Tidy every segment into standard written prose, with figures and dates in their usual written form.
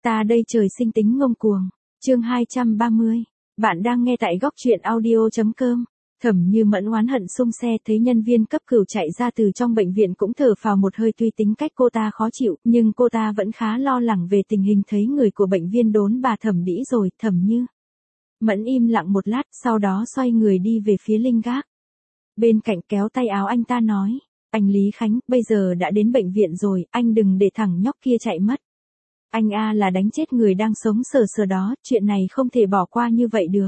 Ta đây trời sinh tính ngông cuồng. Chương 230. Bạn đang nghe tại góc truyện audio.com. Thẩm Như Mẫn oán hận xung xe thấy nhân viên cấp cứu chạy ra từ trong bệnh viện cũng thở phào một hơi, tuy tính cách cô ta khó chịu, nhưng cô ta vẫn khá lo lắng về tình hình thấy người của bệnh viên đốn bà Thẩm đĩ rồi. Thẩm Như Mẫn im lặng một lát, sau đó xoay người đi về phía linh gác. Bên cạnh kéo tay áo anh ta nói, anh Lý Khánh, bây giờ đã đến bệnh viện rồi, anh đừng để thằng nhóc kia chạy mất. Anh là đánh chết người đang sống sờ sờ đó, chuyện này không thể bỏ qua như vậy được.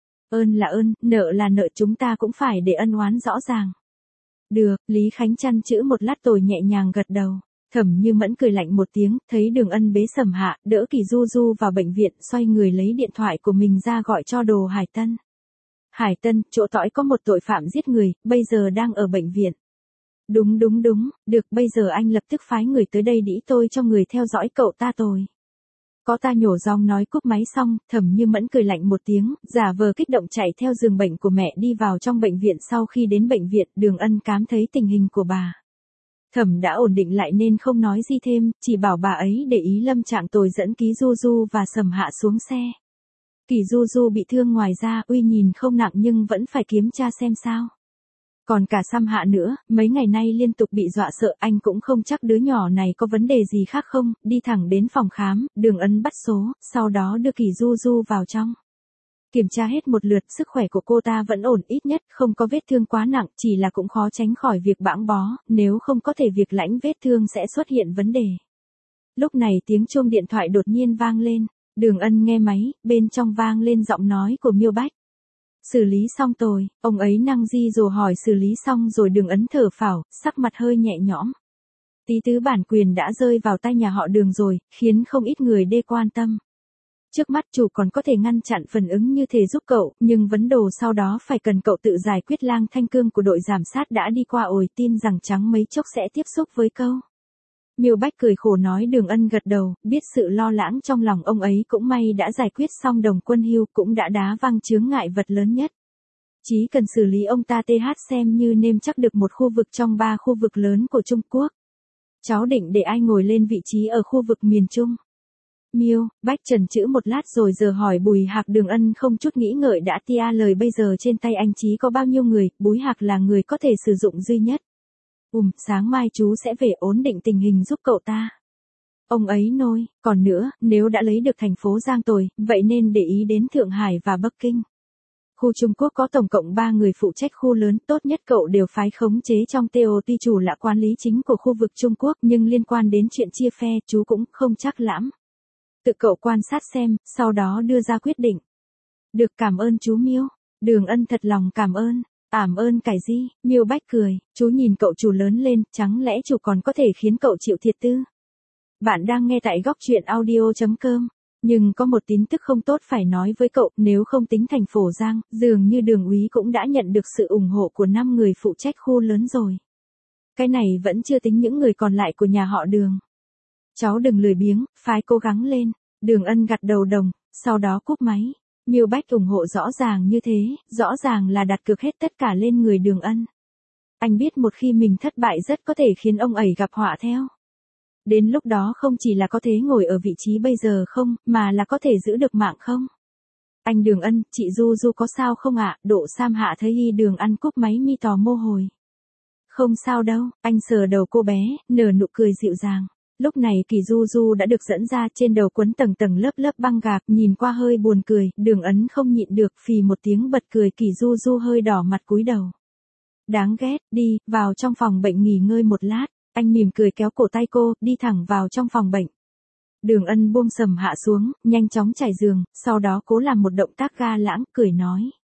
Ơn là ơn, nợ là nợ, chúng ta cũng phải để ân oán rõ ràng. Được, Lý Khánh chăn chữ một lát rồi nhẹ nhàng gật đầu. Thẩm Như Mẫn cười lạnh một tiếng, thấy Đường Ân bế Sầm Hạ, đỡ Kỳ Du Du vào bệnh viện, xoay người lấy điện thoại của mình ra gọi cho Đồ Hải Tân. Hải Tân, chỗ tỏi có một tội phạm giết người, bây giờ đang ở bệnh viện. Đúng, được, bây giờ anh lập tức phái người tới đây đĩ tôi cho người theo dõi cậu ta tôi. Có ta nhổ rong nói cúp máy xong, Thẩm Như Mẫn cười lạnh một tiếng, giả vờ kích động chạy theo giường bệnh của mẹ đi vào trong bệnh viện. Sau khi đến bệnh viện, Đường Ân cảm thấy tình hình của bà Thẩm đã ổn định lại nên không nói gì thêm, chỉ bảo bà ấy để ý lâm trạng tồi, dẫn Kỳ Du Du và Sầm Hạ xuống xe. Kỳ Du Du bị thương ngoài ra, uy nhìn không nặng nhưng vẫn phải kiểm tra xem sao. Còn cả Sầm Hạ nữa, mấy ngày nay liên tục bị dọa sợ, anh cũng không chắc đứa nhỏ này có vấn đề gì khác không. Đi thẳng đến phòng khám, Đường Ân bắt số, sau đó đưa Kỳ Du Du vào trong. Kiểm tra hết một lượt, sức khỏe của cô ta vẫn ổn, ít nhất không có vết thương quá nặng, chỉ là cũng khó tránh khỏi việc bãng bó, nếu không có thể việc lãnh vết thương sẽ xuất hiện vấn đề. Lúc này tiếng chuông điện thoại đột nhiên vang lên, Đường Ân nghe máy, bên trong vang lên giọng nói của Miêu Bách. Xử lý xong rồi, ông ấy năng di rồi hỏi xử lý xong rồi. Đường Ân thở phào, sắc mặt hơi nhẹ nhõm. Tí tứ bản quyền đã rơi vào tay nhà họ Đường rồi, khiến không ít người đê quan tâm. Trước mắt chủ còn có thể ngăn chặn phản ứng như thế giúp cậu, nhưng vấn đồ sau đó phải cần cậu tự giải quyết. Lang Thanh Cương của đội giám sát đã đi qua ồi, tin rằng trắng mấy chốc sẽ tiếp xúc với câu. Miêu Bách cười khổ nói. Đường Ân gật đầu, biết sự lo lắng trong lòng ông ấy, cũng may đã giải quyết xong Đồng Quân Hưu, cũng đã đá văng chướng ngại vật lớn nhất. Chỉ cần xử lý ông ta xem như nêm chắc được một khu vực trong 3 khu vực lớn của Trung Quốc. Cháu định để ai ngồi lên vị trí ở khu vực miền Trung? Miêu Bách chần chữ một lát rồi giờ hỏi Bùi Hạc. Đường Ân không chút nghĩ ngợi đã tia lời, bây giờ trên tay anh Chí có bao nhiêu người, Bùi Hạc là người có thể sử dụng duy nhất. Sáng mai chú sẽ về ổn định tình hình giúp cậu ta. Ông ấy nôi, còn nữa, nếu đã lấy được thành phố Giang rồi, vậy nên để ý đến Thượng Hải và Bắc Kinh. Khu Trung Quốc có tổng cộng 3 người phụ trách khu lớn, tốt nhất cậu đều phái khống chế trong TO. Tuy chủ là quản lý chính của khu vực Trung Quốc, nhưng liên quan đến chuyện chia phe, chú cũng không chắc lắm. Tự cậu quan sát xem, sau đó đưa ra quyết định. Được, cảm ơn chú Miêu. Đường Ân thật lòng cảm ơn. Cảm ơn cái gì? Miêu Bách cười, chú nhìn cậu chủ lớn lên, chẳng lẽ chủ còn có thể khiến cậu chịu thiệt tư? Bạn đang nghe tại góc truyện audio.com. Nhưng có một tin tức không tốt phải nói với cậu, nếu không tính thành Phổ Giang, dường như Đường úy cũng đã nhận được sự ủng hộ của 5 người phụ trách khu lớn rồi. Cái này vẫn chưa tính những người còn lại của nhà họ Đường. Cháu đừng lười biếng, phải cố gắng lên. Đường Ân gật đầu đồng, sau đó cúp máy. Miêu Bách ủng hộ rõ ràng như thế, rõ ràng là đặt cược hết tất cả lên người Đường Ân. Anh biết một khi mình thất bại rất có thể khiến ông ấy gặp họa theo. Đến lúc đó không chỉ là có thể ngồi ở vị trí bây giờ không, mà là có thể giữ được mạng không. Anh Đường Ân, chị Du Du có sao không ạ? Độ Sam Hạ thấy Đường Ân cúp máy mi tò mô hồi. Không sao đâu, anh sờ đầu cô bé, nở nụ cười dịu dàng. Lúc này Kỳ Du Du đã được dẫn ra, trên đầu quấn tầng tầng lớp lớp băng gạc, nhìn qua hơi buồn cười. Đường Ân không nhịn được, phì một tiếng bật cười. Kỳ Du Du hơi đỏ mặt cúi đầu. Đáng ghét, đi, vào trong phòng bệnh nghỉ ngơi một lát. Anh mỉm cười kéo cổ tay cô, đi thẳng vào trong phòng bệnh. Đường Ân buông Sầm Hạ xuống, nhanh chóng trải giường, sau đó cố làm một động tác ga lãng, cười nói.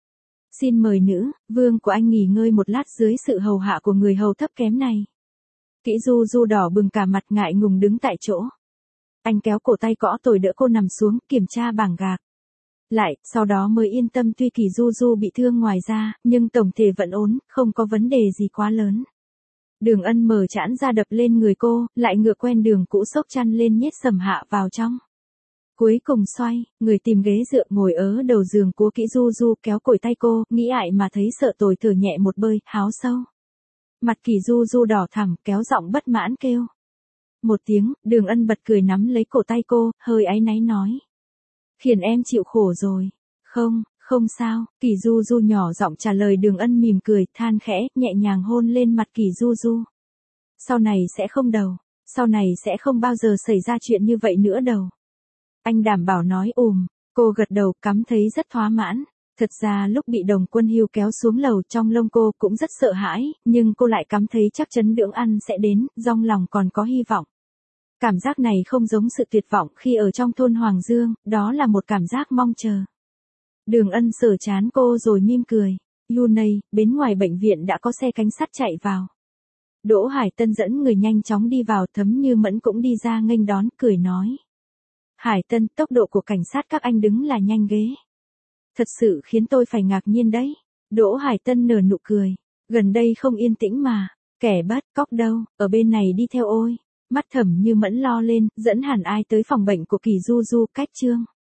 Xin mời nữ, vương của anh nghỉ ngơi một lát dưới sự hầu hạ của người hầu thấp kém này. Kỹ Du Du đỏ bừng cả mặt, ngại ngùng đứng tại chỗ. Anh kéo cổ tay cõ tồi đỡ cô nằm xuống, kiểm tra bảng gạc. Lại, sau đó mới yên tâm. Tuy Kỳ Du Du bị thương ngoài ra, nhưng tổng thể vẫn ổn, không có vấn đề gì quá lớn. Đường Ân mở trãn ra đập lên người cô, lại ngựa quen đường cũ xốc chăn lên nhét Sầm Hạ vào trong. Cuối cùng xoay, người tìm ghế dựa ngồi ở đầu giường của Kỹ Du Du, kéo cổi tay cô, nghĩ ại mà thấy sợ tồi, thở nhẹ một bơi, háo sâu. Mặt Kỳ Du Du đỏ thẳm, kéo giọng bất mãn kêu. Một tiếng, Đường Ân bật cười nắm lấy cổ tay cô, hơi áy náy nói. Khiến em chịu khổ rồi. Không, không sao, Kỳ Du Du nhỏ giọng trả lời. Đường Ân mỉm cười, than khẽ, nhẹ nhàng hôn lên mặt Kỳ Du Du. Sau này sẽ không đâu, sau này sẽ không bao giờ xảy ra chuyện như vậy nữa đâu. Anh đảm bảo nói. Cô gật đầu, cảm thấy rất thỏa mãn. Thật ra lúc bị Đồng Quân Hưu kéo xuống lầu, trong lông cô cũng rất sợ hãi, nhưng cô lại cảm thấy chắc chắn Đường Ân sẽ đến, trong lòng còn có hy vọng. Cảm giác này không giống sự tuyệt vọng khi ở trong thôn Hoàng Dương, đó là một cảm giác mong chờ. Đường Ân sờ trán cô rồi mỉm cười. Lunay, bên ngoài bệnh viện đã có xe cảnh sát chạy vào. Đỗ Hải Tân dẫn người nhanh chóng đi vào, Thấm Như Mẫn cũng đi ra nghênh đón, cười nói. Hải Tân, tốc độ của cảnh sát các anh đứng là nhanh ghê. Thật sự khiến tôi phải ngạc nhiên đấy. Đỗ Hải Tân nở nụ cười. Gần đây không yên tĩnh mà. Kẻ bắt cóc đâu, ở bên này đi theo ôi. Mắt Thẩm Như Mẫn lo lên, dẫn Hàn Ai tới phòng bệnh của Kỳ Du Du. Cách Trương